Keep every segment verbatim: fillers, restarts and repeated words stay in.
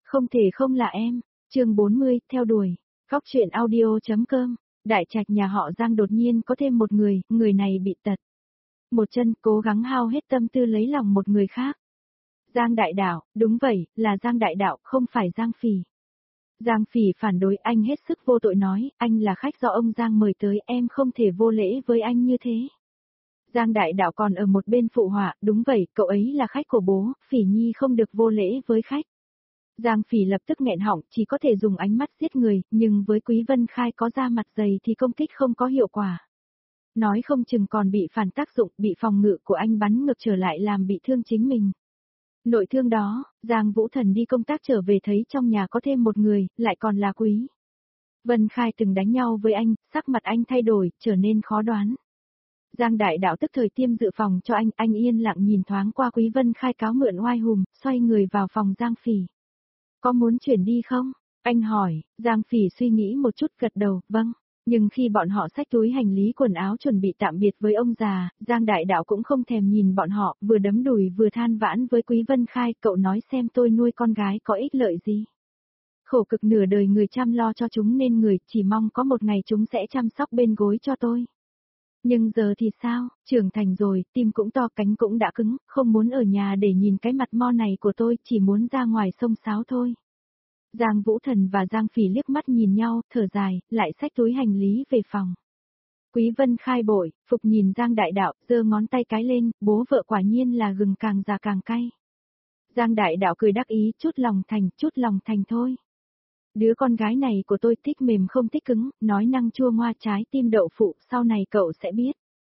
Không thể không là em. Chương bốn mươi, theo đuổi. Góc truyện audio.com. Đại trạch nhà họ Giang đột nhiên có thêm một người, người này bị tật. Một chân, cố gắng hao hết tâm tư lấy lòng một người khác. Giang Đại Đạo, đúng vậy, là Giang Đại Đạo, không phải Giang Phỉ. Giang Phỉ phản đối, anh hết sức vô tội nói, anh là khách do ông Giang mời tới, em không thể vô lễ với anh như thế. Giang Đại Đạo còn ở một bên phụ họa, đúng vậy, cậu ấy là khách của bố, Phỉ Nhi không được vô lễ với khách. Giang Phỉ lập tức nghẹn họng, chỉ có thể dùng ánh mắt giết người, nhưng với Quý Vân Khai có da mặt dày thì công kích không có hiệu quả. Nói không chừng còn bị phản tác dụng, bị phòng ngự của anh bắn ngược trở lại làm bị thương chính mình. Nội thương đó, Giang Vũ Thần đi công tác trở về thấy trong nhà có thêm một người, lại còn là Quý Vân Khai từng đánh nhau với anh, sắc mặt anh thay đổi, trở nên khó đoán. Giang Đại Đạo tức thời tiêm dự phòng cho anh, anh yên lặng nhìn thoáng qua Quý Vân Khai cáo mượn oai hùm, xoay người vào phòng Giang Phỉ. Có muốn chuyển đi không? Anh hỏi, Giang Phỉ suy nghĩ một chút gật đầu, vâng. Nhưng khi bọn họ xách túi hành lý quần áo chuẩn bị tạm biệt với ông già, Giang Đại Đạo cũng không thèm nhìn bọn họ, vừa đấm đùi vừa than vãn với Quý Vân Khai, cậu nói xem tôi nuôi con gái có ích lợi gì. Khổ cực nửa đời người chăm lo cho chúng nên người chỉ mong có một ngày chúng sẽ chăm sóc bên gối cho tôi. Nhưng giờ thì sao, trưởng thành rồi, tim cũng to cánh cũng đã cứng, không muốn ở nhà để nhìn cái mặt mo này của tôi, chỉ muốn ra ngoài sông sáo thôi. Giang Vũ Thần và Giang Phỉ liếc mắt nhìn nhau, thở dài, lại xách túi hành lý về phòng. Quý Vân Khai bội, phục nhìn Giang Đại Đạo, giơ ngón tay cái lên, bố vợ quả nhiên là gừng càng già càng cay. Giang Đại Đạo cười đắc ý, chút lòng thành, chút lòng thành thôi. Đứa con gái này của tôi thích mềm không thích cứng, nói năng chua ngoa trái tim đậu phụ, sau này cậu sẽ biết.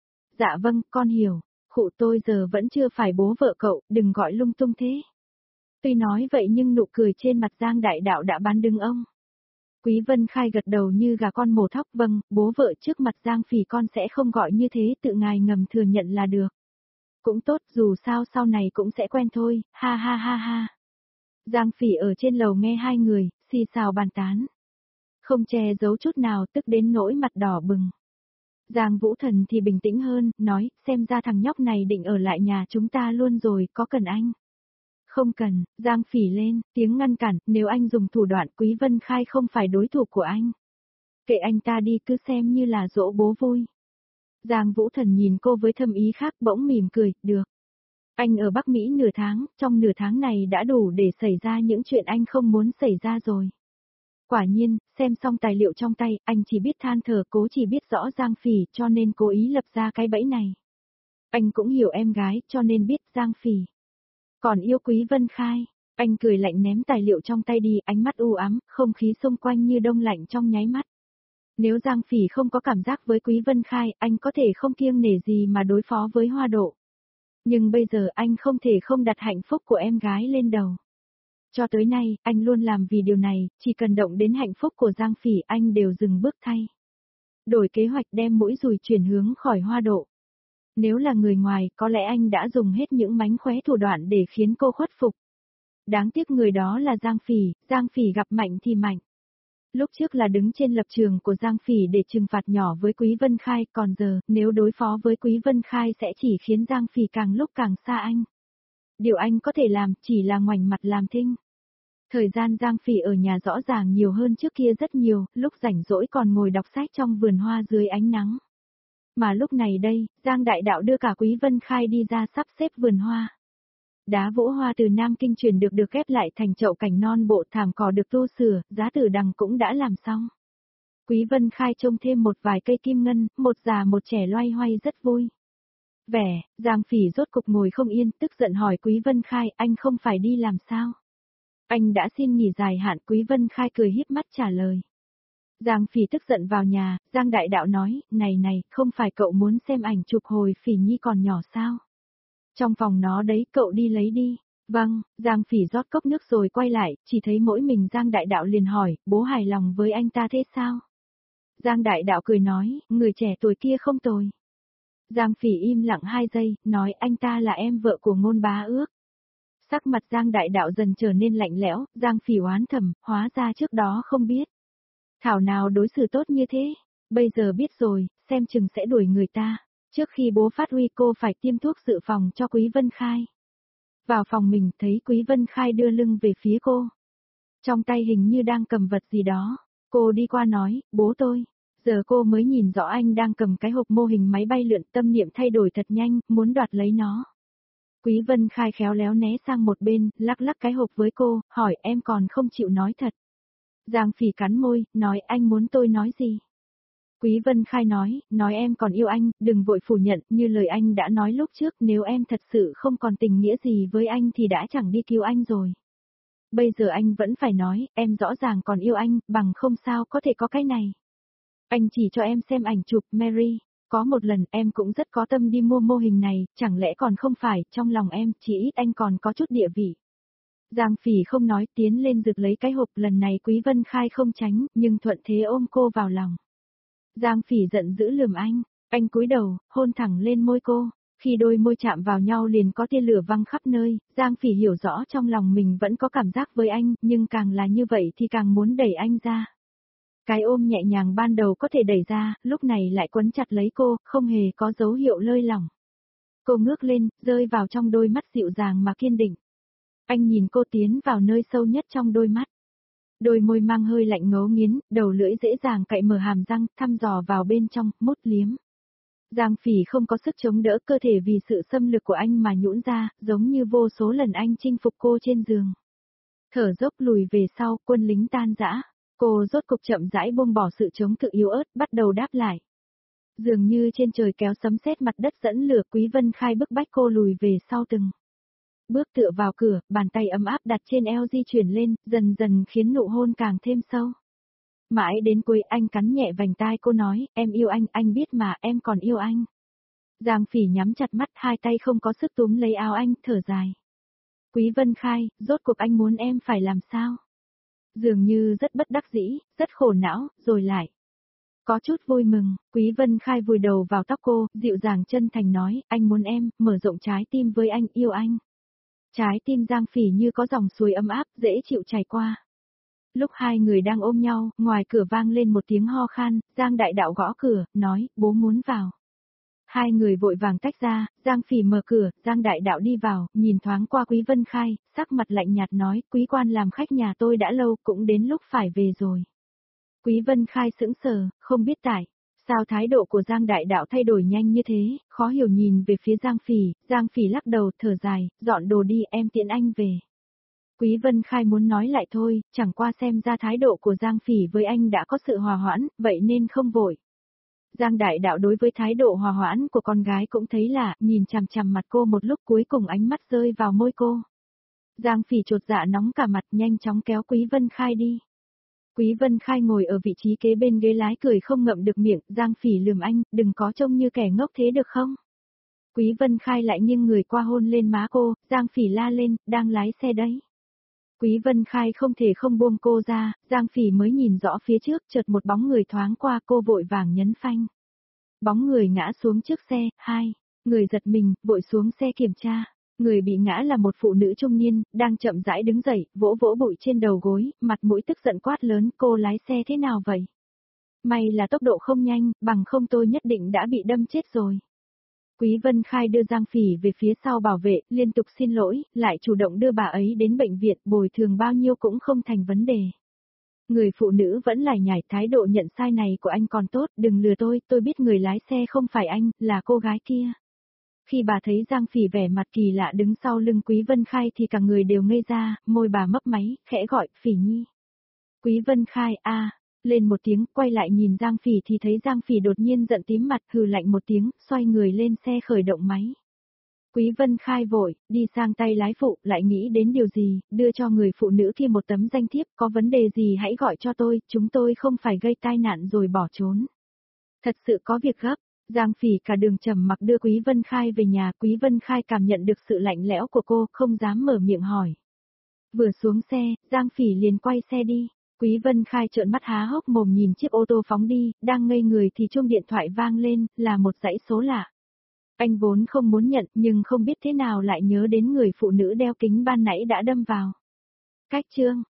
Dạ vâng, con hiểu, khụ tôi giờ vẫn chưa phải bố vợ cậu, đừng gọi lung tung thế. Tuy nói vậy nhưng nụ cười trên mặt Giang Đại Đạo đã bán đứng ông. Quý Vân Khai gật đầu như gà con mổ thóc, vâng, bố vợ trước mặt Giang Phỉ con sẽ không gọi như thế, tự ngài ngầm thừa nhận là được. Cũng tốt, dù sao sau này cũng sẽ quen thôi, ha ha ha ha. Giang Phỉ ở trên lầu nghe hai người, xì xào bàn tán. Không che giấu chút nào, tức đến nỗi mặt đỏ bừng. Giang Vũ Thần thì bình tĩnh hơn, nói, xem ra thằng nhóc này định ở lại nhà chúng ta luôn rồi, có cần anh? Không cần, Giang Phỉ lên, tiếng ngăn cản, nếu anh dùng thủ đoạn Quý Vân Khai không phải đối thủ của anh. Kệ anh ta đi, cứ xem như là dỗ bố vui. Giang Vũ Thần nhìn cô với thâm ý khác, bỗng mỉm cười, được. Anh ở Bắc Mỹ nửa tháng, trong nửa tháng này đã đủ để xảy ra những chuyện anh không muốn xảy ra rồi. Quả nhiên, xem xong tài liệu trong tay, anh chỉ biết than thở, cố chỉ biết rõ Giang Phỉ cho nên cố ý lập ra cái bẫy này. Anh cũng hiểu em gái cho nên biết Giang Phỉ. Còn yêu Quý Vân Khai, anh cười lạnh ném tài liệu trong tay đi, ánh mắt u ám, không khí xung quanh như đông lạnh trong nháy mắt. Nếu Giang Phỉ không có cảm giác với Quý Vân Khai, anh có thể không kiêng nể gì mà đối phó với Hoa Độ. Nhưng bây giờ anh không thể không đặt hạnh phúc của em gái lên đầu. Cho tới nay, anh luôn làm vì điều này, chỉ cần động đến hạnh phúc của Giang Phỉ anh đều dừng bước thay. Đổi kế hoạch đem mũi dùi chuyển hướng khỏi Hoa Độ. Nếu là người ngoài, có lẽ anh đã dùng hết những mánh khóe thủ đoạn để khiến cô khuất phục. Đáng tiếc người đó là Giang Phỉ, Giang Phỉ gặp mạnh thì mạnh. Lúc trước là đứng trên lập trường của Giang Phỉ để trừng phạt nhỏ với Quý Vân Khai, còn giờ, nếu đối phó với Quý Vân Khai sẽ chỉ khiến Giang Phỉ càng lúc càng xa anh. Điều anh có thể làm chỉ là ngoảnh mặt làm thinh. Thời gian Giang Phỉ ở nhà rõ ràng nhiều hơn trước kia rất nhiều, lúc rảnh rỗi còn ngồi đọc sách trong vườn hoa dưới ánh nắng. Mà lúc này đây, Giang Đại Đạo đưa cả Quý Vân Khai đi ra sắp xếp vườn hoa. Đá vỗ hoa từ Nam Kinh truyền được được ghép lại thành chậu cảnh non bộ, thảm cỏ được tu sửa, giá tử đằng cũng đã làm xong. Quý Vân Khai trông thêm một vài cây kim ngân, một già một trẻ loay hoay rất vui. Vẻ, Giang Phỉ rốt cục ngồi không yên, tức giận hỏi Quý Vân Khai, anh không phải đi làm sao? Anh đã xin nghỉ dài hạn, Quý Vân Khai cười híp mắt trả lời. Giang Phỉ tức giận vào nhà, Giang Đại Đạo nói, này này, không phải cậu muốn xem ảnh chụp hồi Phỉ Nhi còn nhỏ sao? Trong phòng nó đấy, cậu đi lấy đi. Vâng, Giang Phỉ rót cốc nước rồi quay lại, chỉ thấy mỗi mình Giang Đại Đạo liền hỏi, bố hài lòng với anh ta thế sao? Giang Đại Đạo cười nói, người trẻ tuổi kia không tồi. Giang Phỉ im lặng hai giây, nói anh ta là em vợ của Ngôn Bá Ước. Sắc mặt Giang Đại Đạo dần trở nên lạnh lẽo, Giang Phỉ oán thầm, hóa ra trước đó không biết. Thảo nào đối xử tốt như thế, bây giờ biết rồi, xem chừng sẽ đuổi người ta. Trước khi bố phát huy cô phải tiêm thuốc dự phòng cho Quý Vân Khai. Vào phòng mình thấy Quý Vân Khai đưa lưng về phía cô. Trong tay hình như đang cầm vật gì đó. Cô đi qua nói, bố tôi. Giờ cô mới nhìn rõ anh đang cầm cái hộp mô hình máy bay lượn, tâm niệm thay đổi thật nhanh, muốn đoạt lấy nó. Quý Vân Khai khéo léo né sang một bên, lắc lắc cái hộp với cô, hỏi em còn không chịu nói thật. Giang Phỉ cắn môi, nói anh muốn tôi nói gì? Quý Vân Khai nói, nói em còn yêu anh, đừng vội phủ nhận, như lời anh đã nói lúc trước, nếu em thật sự không còn tình nghĩa gì với anh thì đã chẳng đi cứu anh rồi. Bây giờ anh vẫn phải nói, em rõ ràng còn yêu anh, bằng không sao có thể có cái này. Anh chỉ cho em xem ảnh chụp, Mary. Có một lần em cũng rất có tâm đi mua mô hình này, chẳng lẽ còn không phải, trong lòng em, chỉ ít anh còn có chút địa vị. Giang Phỉ không nói, tiến lên giật lấy cái hộp, lần này Quý Vân Khai không tránh, nhưng thuận thế ôm cô vào lòng. Giang Phỉ giận dữ lườm anh, anh cúi đầu, hôn thẳng lên môi cô. Khi đôi môi chạm vào nhau liền có tia lửa văng khắp nơi, Giang Phỉ hiểu rõ trong lòng mình vẫn có cảm giác với anh, nhưng càng là như vậy thì càng muốn đẩy anh ra. Cái ôm nhẹ nhàng ban đầu có thể đẩy ra, lúc này lại quấn chặt lấy cô, không hề có dấu hiệu lơi lỏng. Cô ngước lên, rơi vào trong đôi mắt dịu dàng mà kiên định. Anh nhìn cô tiến vào nơi sâu nhất trong đôi mắt. Đôi môi mang hơi lạnh ngấu nghiến, đầu lưỡi dễ dàng cạy mở hàm răng, thăm dò vào bên trong, mút liếm. Giang Phỉ không có sức chống đỡ, cơ thể vì sự xâm lược của anh mà nhũn ra, giống như vô số lần anh chinh phục cô trên giường. Thở dốc lùi về sau, quân lính tan rã. Cô rốt cục chậm rãi buông bỏ sự chống cự yếu ớt, bắt đầu đáp lại. Dường như trên trời kéo sấm sét mặt đất dẫn lửa, Quý Vân Khai bức bách cô lùi về sau từng bước tựa vào cửa, bàn tay ấm áp đặt trên eo di chuyển lên, dần dần khiến nụ hôn càng thêm sâu. Mãi đến cuối anh cắn nhẹ vành tai cô nói, em yêu anh, anh biết mà, em còn yêu anh. Giang Phỉ nhắm chặt mắt, hai tay không có sức túm lấy áo anh, thở dài. Quý Vân Khai, rốt cuộc anh muốn em phải làm sao? Dường như rất bất đắc dĩ, rất khổ não, rồi lại có chút vui mừng. Quý Vân Khai vùi đầu vào tóc cô, dịu dàng chân thành nói, anh muốn em, mở rộng trái tim với anh, yêu anh. Trái tim Giang Phỉ như có dòng suối ấm áp, dễ chịu chảy qua. Lúc hai người đang ôm nhau, ngoài cửa vang lên một tiếng ho khan, Giang Đại Đạo gõ cửa, nói, bố muốn vào. Hai người vội vàng tách ra, Giang Phỉ mở cửa, Giang Đại Đạo đi vào, nhìn thoáng qua Quý Vân Khai, sắc mặt lạnh nhạt nói, quý quan làm khách nhà tôi đã lâu, cũng đến lúc phải về rồi. Quý Vân Khai sững sờ, không biết tại sao thái độ của Giang Đại Đạo thay đổi nhanh như thế, khó hiểu nhìn về phía Giang Phỉ, Giang Phỉ lắc đầu, thở dài, dọn đồ đi, em tiễn anh về. Quý Vân Khai muốn nói lại thôi, chẳng qua xem ra thái độ của Giang Phỉ với anh đã có sự hòa hoãn, vậy nên không vội. Giang Đại Đạo đối với thái độ hòa hoãn của con gái cũng thấy lạ, nhìn chằm chằm mặt cô một lúc, cuối cùng ánh mắt rơi vào môi cô. Giang Phỉ chột dạ nóng cả mặt, nhanh chóng kéo Quý Vân Khai đi. Quý Vân Khai ngồi ở vị trí kế bên ghế lái, cười không ngậm được miệng, Giang Phỉ lườm anh, đừng có trông như kẻ ngốc thế được không? Quý Vân Khai lại nghiêng người qua hôn lên má cô, Giang Phỉ la lên, đang lái xe đấy. Quý Vân Khai không thể không buông cô ra, Giang Phỉ mới nhìn rõ phía trước, chợt một bóng người thoáng qua, cô vội vàng nhấn phanh. Bóng người ngã xuống trước xe, hai, người giật mình, vội xuống xe kiểm tra. Người bị ngã là một phụ nữ trung niên, đang chậm rãi đứng dậy, vỗ vỗ bụi trên đầu gối, mặt mũi tức giận quát lớn, cô lái xe thế nào vậy? May là tốc độ không nhanh, bằng không tôi nhất định đã bị đâm chết rồi. Quý Vân Khai đưa Giang Phỉ về phía sau bảo vệ, liên tục xin lỗi, lại chủ động đưa bà ấy đến bệnh viện, bồi thường bao nhiêu cũng không thành vấn đề. Người phụ nữ vẫn lải nhải, thái độ nhận sai này của anh còn tốt, đừng lừa tôi, tôi biết người lái xe không phải anh, là cô gái kia. Khi bà thấy Giang Phỉ vẻ mặt kỳ lạ đứng sau lưng Quý Vân Khai thì cả người đều ngây ra, môi bà mấp máy, khẽ gọi, Phỉ Nhi. Quý Vân Khai, a à, lên một tiếng, quay lại nhìn Giang Phỉ thì thấy Giang Phỉ đột nhiên giận tím mặt, hừ lạnh một tiếng, xoay người lên xe khởi động máy. Quý Vân Khai vội, đi sang tay lái phụ, lại nghĩ đến điều gì, đưa cho người phụ nữ kia một tấm danh thiếp, có vấn đề gì hãy gọi cho tôi, chúng tôi không phải gây tai nạn rồi bỏ trốn. Thật sự có việc gấp. Giang Phỉ cả đường trầm mặc đưa Quý Vân Khai về nhà, Quý Vân Khai cảm nhận được sự lạnh lẽo của cô, không dám mở miệng hỏi. Vừa xuống xe, Giang Phỉ liền quay xe đi. Quý Vân Khai trợn mắt há hốc mồm nhìn chiếc ô tô phóng đi, đang ngây người thì chuông điện thoại vang lên, là một dãy số lạ. Anh vốn không muốn nhận, nhưng không biết thế nào lại nhớ đến người phụ nữ đeo kính ban nãy đã đâm vào. Cách chương